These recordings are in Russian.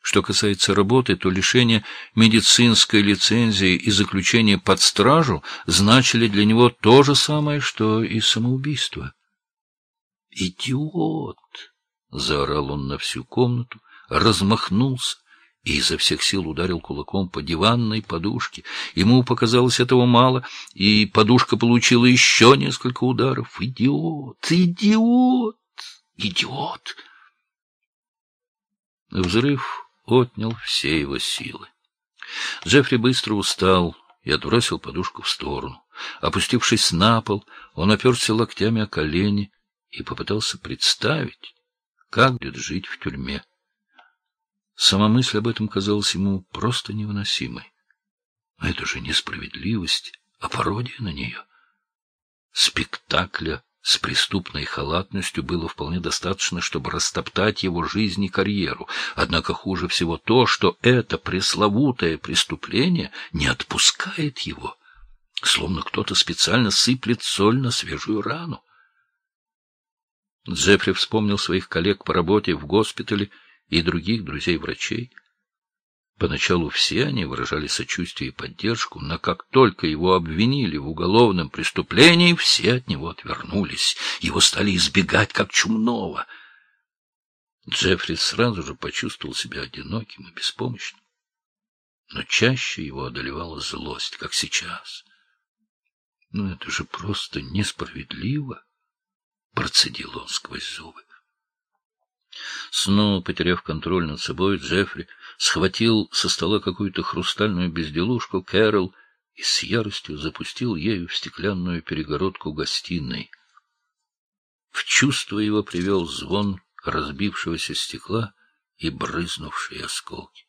Что касается работы, то лишение медицинской лицензии и заключение под стражу значили для него то же самое, что и самоубийство. «Идиот!» — заорал он на всю комнату, размахнулся и изо всех сил ударил кулаком по диванной подушке. Ему показалось этого мало, и подушка получила еще несколько ударов. «Идиот! Идиот! Идиот!» Взрыв отнял все его силы. Джеффри быстро устал и отбросил подушку в сторону. Опустившись на пол, он оперся локтями о колени и попытался представить, как будет жить в тюрьме. Сама мысль об этом казалась ему просто невыносимой. Это же несправедливость, а пародия на нее. Спектакля с преступной халатностью было вполне достаточно, чтобы растоптать его жизнь и карьеру. Однако хуже всего то, что это пресловутое преступление не отпускает его, словно кто-то специально сыплет соль на свежую рану. Джеффри вспомнил своих коллег по работе в госпитале и других друзей-врачей. Поначалу все они выражали сочувствие и поддержку, но как только его обвинили в уголовном преступлении, все от него отвернулись, его стали избегать как чумного. Джеффри сразу же почувствовал себя одиноким и беспомощным, но чаще его одолевала злость, как сейчас. «Ну это же просто несправедливо!» — процедил он сквозь зубы. Снова потеряв контроль над собой, Джеффри схватил со стола какую-то хрустальную безделушку Кэрол и с яростью запустил ею в стеклянную перегородку гостиной. В чувство его привел звон разбившегося стекла и брызнувшие осколки.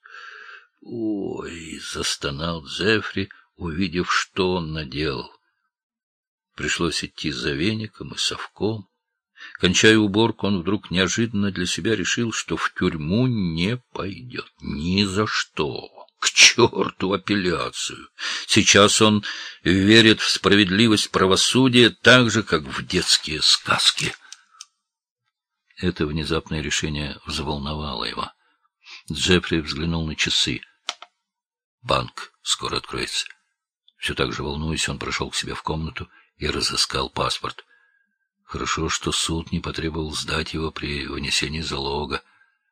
«Ой!» — застонал Джеффри, увидев, что он наделал. Пришлось идти за веником и совком. Кончая уборку, он вдруг неожиданно для себя решил, что в тюрьму не пойдет. Ни за что. К черту апелляцию. Сейчас он верит в справедливость правосудия так же, как в детские сказки. Это внезапное решение взволновало его. Джеффри взглянул на часы. Банк скоро откроется. Все так же волнуясь, он прошел к себе в комнату и разыскал паспорт. Хорошо, что суд не потребовал сдать его при вынесении залога.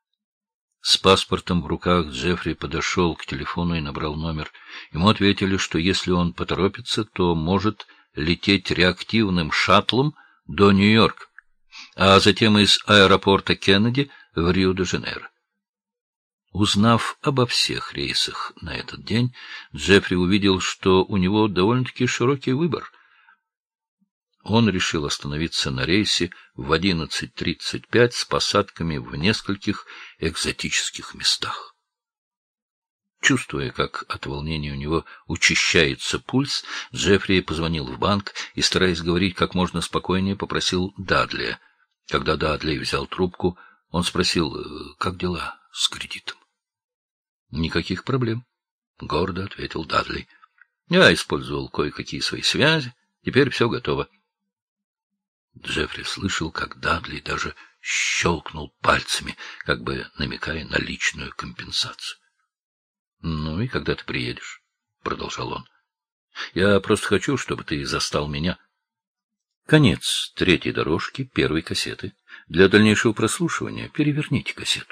С паспортом в руках Джеффри подошел к телефону и набрал номер. Ему ответили, что если он поторопится, то может лететь реактивным шаттлом до Нью-Йорка, а затем из аэропорта Кеннеди в Рио-де-Жанейро. Узнав обо всех рейсах на этот день, Джеффри увидел, что у него довольно-таки широкий выбор. Он решил остановиться на рейсе в 11:35 с посадками в нескольких экзотических местах. Чувствуя, как от волнения у него учащается пульс, Джеффри позвонил в банк и, стараясь говорить как можно спокойнее, попросил Дадлия. Когда Дадли взял трубку, он спросил, как дела с кредитом. — Никаких проблем, — гордо ответил Дадли. — Я использовал кое-какие свои связи, теперь все готово. Джеффри слышал, как Дадли даже щелкнул пальцами, как бы намекая на личную компенсацию. — Ну и когда ты приедешь? — продолжал он. — Я просто хочу, чтобы ты застал меня. Конец 3-й дорожки 1-й кассеты. Для дальнейшего прослушивания переверните кассету.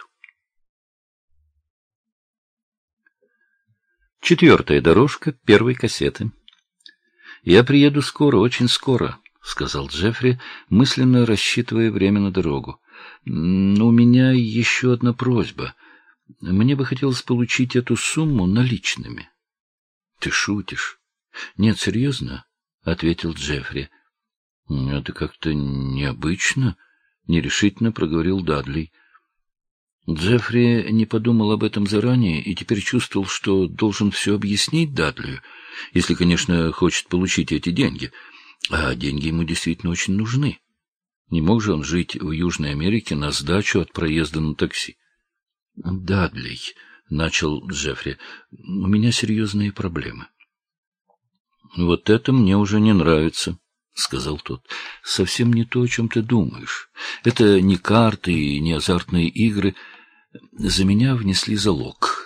4-я дорожка 1-й кассеты. Я приеду скоро, очень скоро, — сказал Джеффри, мысленно рассчитывая время на дорогу. — У меня еще одна просьба. Мне бы хотелось получить эту сумму наличными. — Ты шутишь? — Нет, серьезно, — ответил Джеффри. — Это как-то необычно, — нерешительно проговорил Дадли. Джеффри не подумал об этом заранее и теперь чувствовал, что должен все объяснить Дадлию, если, конечно, хочет получить эти деньги. А деньги ему действительно очень нужны. Не мог же он жить в Южной Америке на сдачу от проезда на такси. — Дадли, — начал Джеффри, — у меня серьезные проблемы. — Вот это мне уже не нравится, — сказал тот. — Совсем не то, о чем ты думаешь. Это не карты и не азартные игры. За меня внесли залог.